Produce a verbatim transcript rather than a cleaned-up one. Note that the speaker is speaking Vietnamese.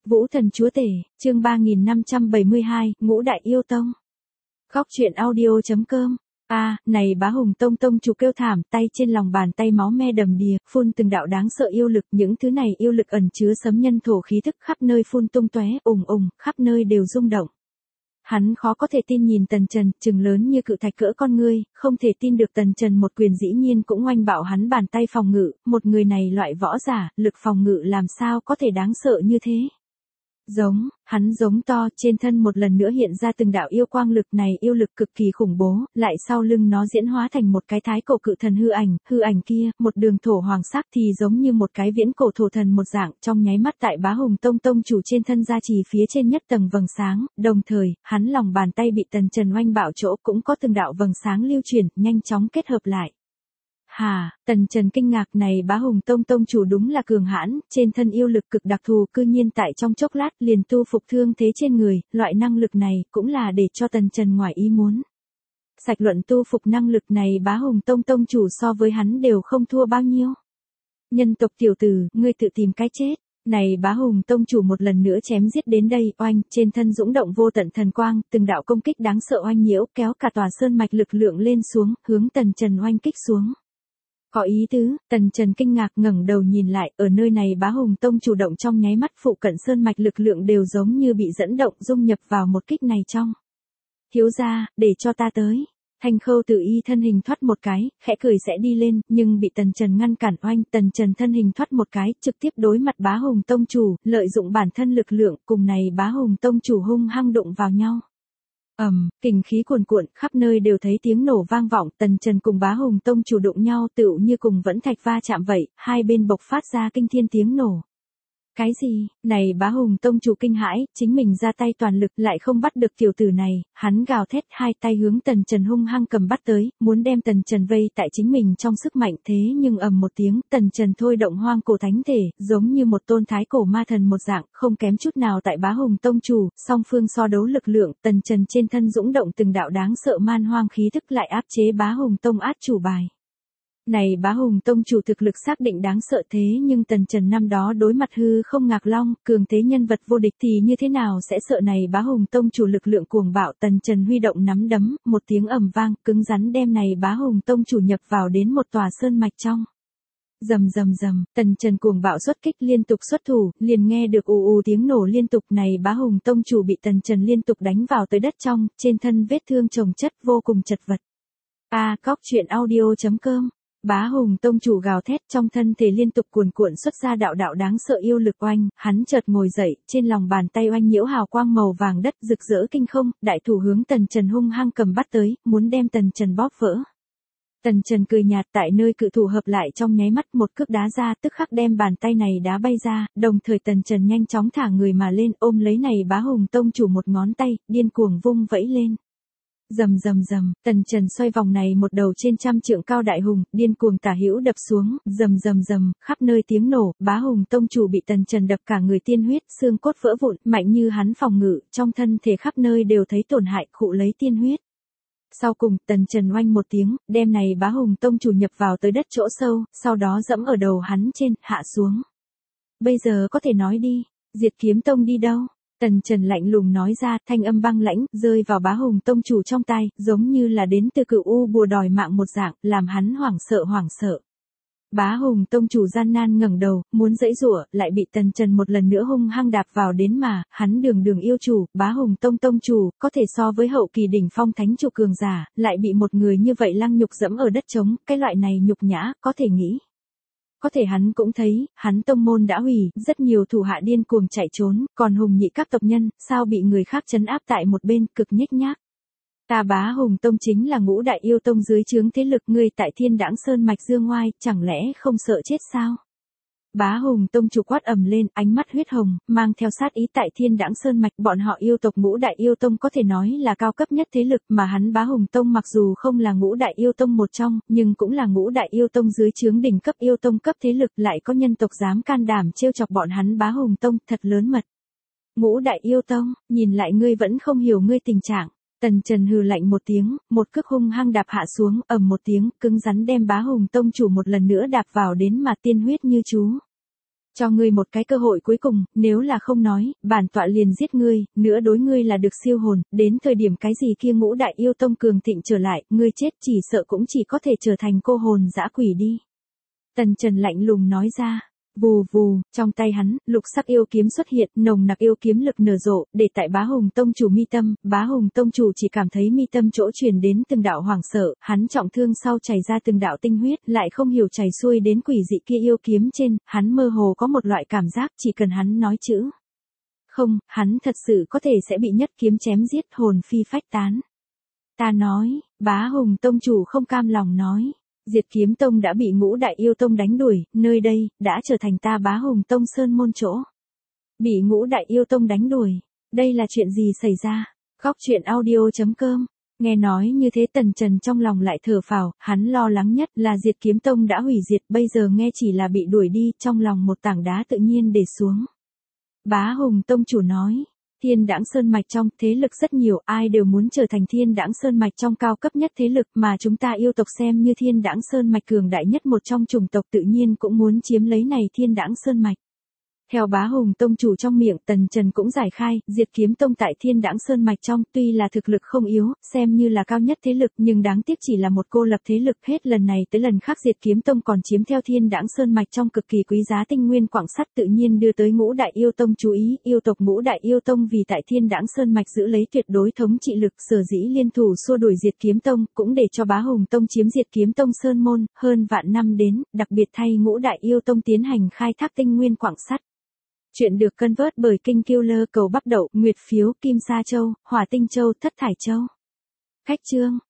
Vũ Thần Chúa Tể, chương ba nghìn năm trăm bảy mươi hai, Ngũ Đại Yêu Tông. Góc truyện audio chấm com. A, à, này Bá Hùng Tông tông chủ kêu thảm, tay trên lòng bàn tay máu me đầm đìa, phun từng đạo đáng sợ yêu lực, những thứ này yêu lực ẩn chứa sấm nhân thổ khí thức khắp nơi phun tung tóe, ùng ùng, khắp nơi đều rung động. Hắn khó có thể tin nhìn Tần Trần, trừng lớn như cự thạch cỡ con ngươi, không thể tin được Tần Trần một quyền dĩ nhiên cũng oanh bạo hắn bàn tay phòng ngự, một người này loại võ giả, lực phòng ngự làm sao có thể đáng sợ như thế. Giống, hắn giống to, trên thân một lần nữa hiện ra từng đạo yêu quang lực này, yêu lực cực kỳ khủng bố, lại sau lưng nó diễn hóa thành một cái thái cổ cự thần hư ảnh, hư ảnh kia, một đường thổ hoàng sắc thì giống như một cái viễn cổ thổ thần một dạng, trong nháy mắt tại Bá Hùng Tông tông chủ trên thân gia trì phía trên nhất tầng vầng sáng, đồng thời, hắn lòng bàn tay bị Tần Trần oanh bạo chỗ cũng có từng đạo vầng sáng lưu chuyển, nhanh chóng kết hợp lại. Hà, Tần Trần kinh ngạc, này Bá Hùng Tông tông chủ đúng là cường hãn, trên thân yêu lực cực đặc thù, cư nhiên tại trong chốc lát liền tu phục thương thế trên người, loại năng lực này cũng là để cho Tần Trần ngoài ý muốn. Sạch luận tu phục năng lực này Bá Hùng Tông tông chủ so với hắn đều không thua bao nhiêu. Nhân tộc tiểu tử, ngươi tự tìm cái chết. Này Bá Hùng Tông chủ một lần nữa chém giết đến đây, oanh, trên thân dũng động vô tận thần quang, từng đạo công kích đáng sợ oanh nhiễu, kéo cả tòa sơn mạch lực lượng lên xuống, hướng Tần Trần oanh kích xuống. Có ý tứ, Tần Trần kinh ngạc ngẩng đầu nhìn lại, ở nơi này Bá Hùng Tông chủ động trong nháy mắt phụ cận sơn mạch lực lượng đều giống như bị dẫn động dung nhập vào một kích này trong. Thiếu gia, để cho ta tới. Thanh Khâu Tử Y thân hình thoát một cái, khẽ cười sẽ đi lên, nhưng bị Tần Trần ngăn cản oanh, Tần Trần thân hình thoát một cái, trực tiếp đối mặt Bá Hùng Tông chủ, lợi dụng bản thân lực lượng, cùng này Bá Hùng Tông chủ hung hăng đụng vào nhau. Ầm, um, kình khí cuồn cuộn, khắp nơi đều thấy tiếng nổ vang vọng, Tần Trần cùng Bá Hùng Tông chủ đụng nhau tựu như cùng vẫn thạch va chạm vậy, hai bên bộc phát ra kinh thiên tiếng nổ. Cái gì, này Bá Hùng Tông chủ kinh hãi, chính mình ra tay toàn lực lại không bắt được tiểu tử này, hắn gào thét hai tay hướng Tần Trần hung hăng cầm bắt tới, muốn đem Tần Trần vây tại chính mình trong sức mạnh, thế nhưng ầm một tiếng, Tần Trần thôi động hoang cổ thánh thể, giống như một tôn thái cổ ma thần một dạng, không kém chút nào tại Bá Hùng Tông chủ, song phương so đấu lực lượng, Tần Trần trên thân dũng động từng đạo đáng sợ man hoang khí thức lại áp chế Bá Hùng Tông át chủ bài. Này Bá Hùng Tông chủ thực lực xác định đáng sợ, thế nhưng Tần Trần năm đó đối mặt hư không ngạc long, cường thế nhân vật vô địch thì như thế nào sẽ sợ này Bá Hùng Tông chủ lực lượng cuồng bạo. Tần Trần huy động nắm đấm, một tiếng ầm vang, cứng rắn đem này Bá Hùng Tông chủ nhập vào đến một tòa sơn mạch trong. Rầm rầm rầm, Tần Trần cuồng bạo xuất kích liên tục xuất thủ, liền nghe được ù ù tiếng nổ liên tục, này Bá Hùng Tông chủ bị Tần Trần liên tục đánh vào tới đất trong, trên thân vết thương chồng chất vô cùng chật vật. A, à, góc truyện audio chấm com. Bá Hùng Tông chủ gào thét, trong thân thể liên tục cuồn cuộn xuất ra đạo đạo đáng sợ yêu lực oanh, hắn chợt ngồi dậy, trên lòng bàn tay oanh nhiễu hào quang màu vàng đất rực rỡ kinh không, đại thủ hướng Tần Trần hung hăng cầm bắt tới, muốn đem Tần Trần bóp vỡ. Tần Trần cười nhạt, tại nơi cự thủ hợp lại trong nháy mắt, một cước đá ra, tức khắc đem bàn tay này đá bay ra, đồng thời Tần Trần nhanh chóng thả người mà lên, ôm lấy này Bá Hùng Tông chủ một ngón tay, điên cuồng vung vẫy lên. Rầm rầm rầm, Tần Trần xoay vòng này một đầu trên trăm trượng cao đại hùng, điên cuồng tả hữu đập xuống, rầm rầm rầm, khắp nơi tiếng nổ, Bá Hùng Tông chủ bị Tần Trần đập cả người tiên huyết, xương cốt vỡ vụn, mạnh như hắn phòng ngự, trong thân thể khắp nơi đều thấy tổn hại, khụ lấy tiên huyết. Sau cùng, Tần Trần oanh một tiếng, đem này Bá Hùng Tông chủ nhập vào tới đất chỗ sâu, sau đó dẫm ở đầu hắn trên, hạ xuống. Bây giờ có thể nói đi, Diệt Kiếm Tông đi đâu? Tần Trần lạnh lùng nói ra, thanh âm băng lãnh, rơi vào Bá Hùng Tông chủ trong tai, giống như là đến từ cựu u bùa đòi mạng một dạng, làm hắn hoảng sợ hoảng sợ. Bá Hùng Tông chủ gian nan ngẩng đầu, muốn giãy giụa, lại bị Tần Trần một lần nữa hung hăng đạp vào đến mà, hắn đường đường yêu chủ, Bá Hùng Tông tông chủ, có thể so với hậu kỳ đỉnh phong thánh chủ cường giả, lại bị một người như vậy lăng nhục dẫm ở đất trống, cái loại này nhục nhã, có thể nghĩ. Có thể hắn cũng thấy, hắn tông môn đã hủy, rất nhiều thủ hạ điên cuồng chạy trốn, còn Hùng nhị các tộc nhân, sao bị người khác trấn áp tại một bên, cực nhếch nhác. Ta Bá Hùng Tông chính là ngũ đại yêu tông dưới trướng thế lực, ngươi tại Thiên Đãng Sơn mạch dương ngoai, chẳng lẽ không sợ chết sao? Bá Hùng Tông chủ quát ầm lên, ánh mắt huyết hồng, mang theo sát ý tại Thiên Đãng Sơn mạch, bọn họ yêu tộc ngũ đại yêu tông có thể nói là cao cấp nhất thế lực, mà hắn Bá Hùng Tông mặc dù không là ngũ đại yêu tông một trong, nhưng cũng là ngũ đại yêu tông dưới trướng đỉnh cấp yêu tông cấp thế lực, lại có nhân tộc dám can đảm trêu chọc bọn hắn Bá Hùng Tông, thật lớn mật. Ngũ đại yêu tông, nhìn lại ngươi vẫn không hiểu ngươi tình trạng. Tần Trần hừ lạnh một tiếng, một cước hung hăng đạp hạ xuống, ầm một tiếng, cứng rắn đem Bá Hùng Tông chủ một lần nữa đạp vào đến mà tiên huyết như chú. Cho ngươi một cái cơ hội cuối cùng, nếu là không nói, bản tọa liền giết ngươi, nữa đối ngươi là được siêu hồn, đến thời điểm cái gì kia ngũ đại yêu tông cường thịnh trở lại, ngươi chết chỉ sợ cũng chỉ có thể trở thành cô hồn dã quỷ đi. Tần Trần lạnh lùng nói ra. Vù vù, trong tay hắn, lục sắc yêu kiếm xuất hiện, nồng nặc yêu kiếm lực nở rộ, để tại Bá Hùng tông chủ mi tâm, Bá Hùng tông chủ chỉ cảm thấy mi tâm chỗ truyền đến từng đạo hoảng sợ, hắn trọng thương sau chảy ra từng đạo tinh huyết, lại không hiểu chảy xuôi đến quỷ dị kia yêu kiếm trên, hắn mơ hồ có một loại cảm giác, chỉ cần hắn nói chữ. Không, hắn thật sự có thể sẽ bị nhất kiếm chém giết, hồn phi phách tán. Ta nói, Bá Hùng tông chủ không cam lòng nói. Diệt Kiếm Tông đã bị ngũ đại yêu tông đánh đuổi, nơi đây, đã trở thành ta Bá Hùng Tông Sơn môn chỗ. Bị ngũ đại yêu tông đánh đuổi, đây là chuyện gì xảy ra? Khóc chuyện audio chấm com. Nghe nói như thế Tần Trần trong lòng lại thở phào, hắn lo lắng nhất là Diệt Kiếm Tông đã hủy diệt, bây giờ nghe chỉ là bị đuổi đi, trong lòng một tảng đá tự nhiên để xuống. Bá Hùng Tông chủ nói. Thiên Đãng Sơn Mạch trong thế lực rất nhiều, ai đều muốn trở thành Thiên Đãng Sơn Mạch trong cao cấp nhất thế lực mà chúng ta yêu tộc xem như Thiên Đãng Sơn Mạch cường đại nhất một trong chủng tộc tự nhiên cũng muốn chiếm lấy này Thiên Đãng Sơn Mạch. Theo Bá Hùng Tông chủ trong miệng Tần Trần cũng giải khai, Diệt Kiếm Tông tại Thiên Đãng Sơn Mạch trong tuy là thực lực không yếu, xem như là cao nhất thế lực nhưng đáng tiếc chỉ là một cô lập thế lực hết lần này tới lần khác Diệt Kiếm Tông còn chiếm theo Thiên Đãng Sơn Mạch trong cực kỳ quý giá tinh nguyên quặng sắt tự nhiên đưa tới ngũ đại yêu tông chú ý, yêu tộc ngũ đại yêu tông vì tại Thiên Đãng Sơn Mạch giữ lấy tuyệt đối thống trị lực sở dĩ liên thủ xua đuổi Diệt Kiếm Tông cũng để cho Bá Hùng Tông chiếm Diệt Kiếm Tông Sơn môn, hơn vạn năm đến, đặc biệt thay ngũ đại yêu tông tiến hành khai thác tinh nguyên quặng sắt. Chuyện được cân vớt bởi Kinh Killer cầu bắp đậu, Nguyệt Phiếu, Kim Sa Châu, Hỏa Tinh Châu, Thất Thải Châu. Khách chương.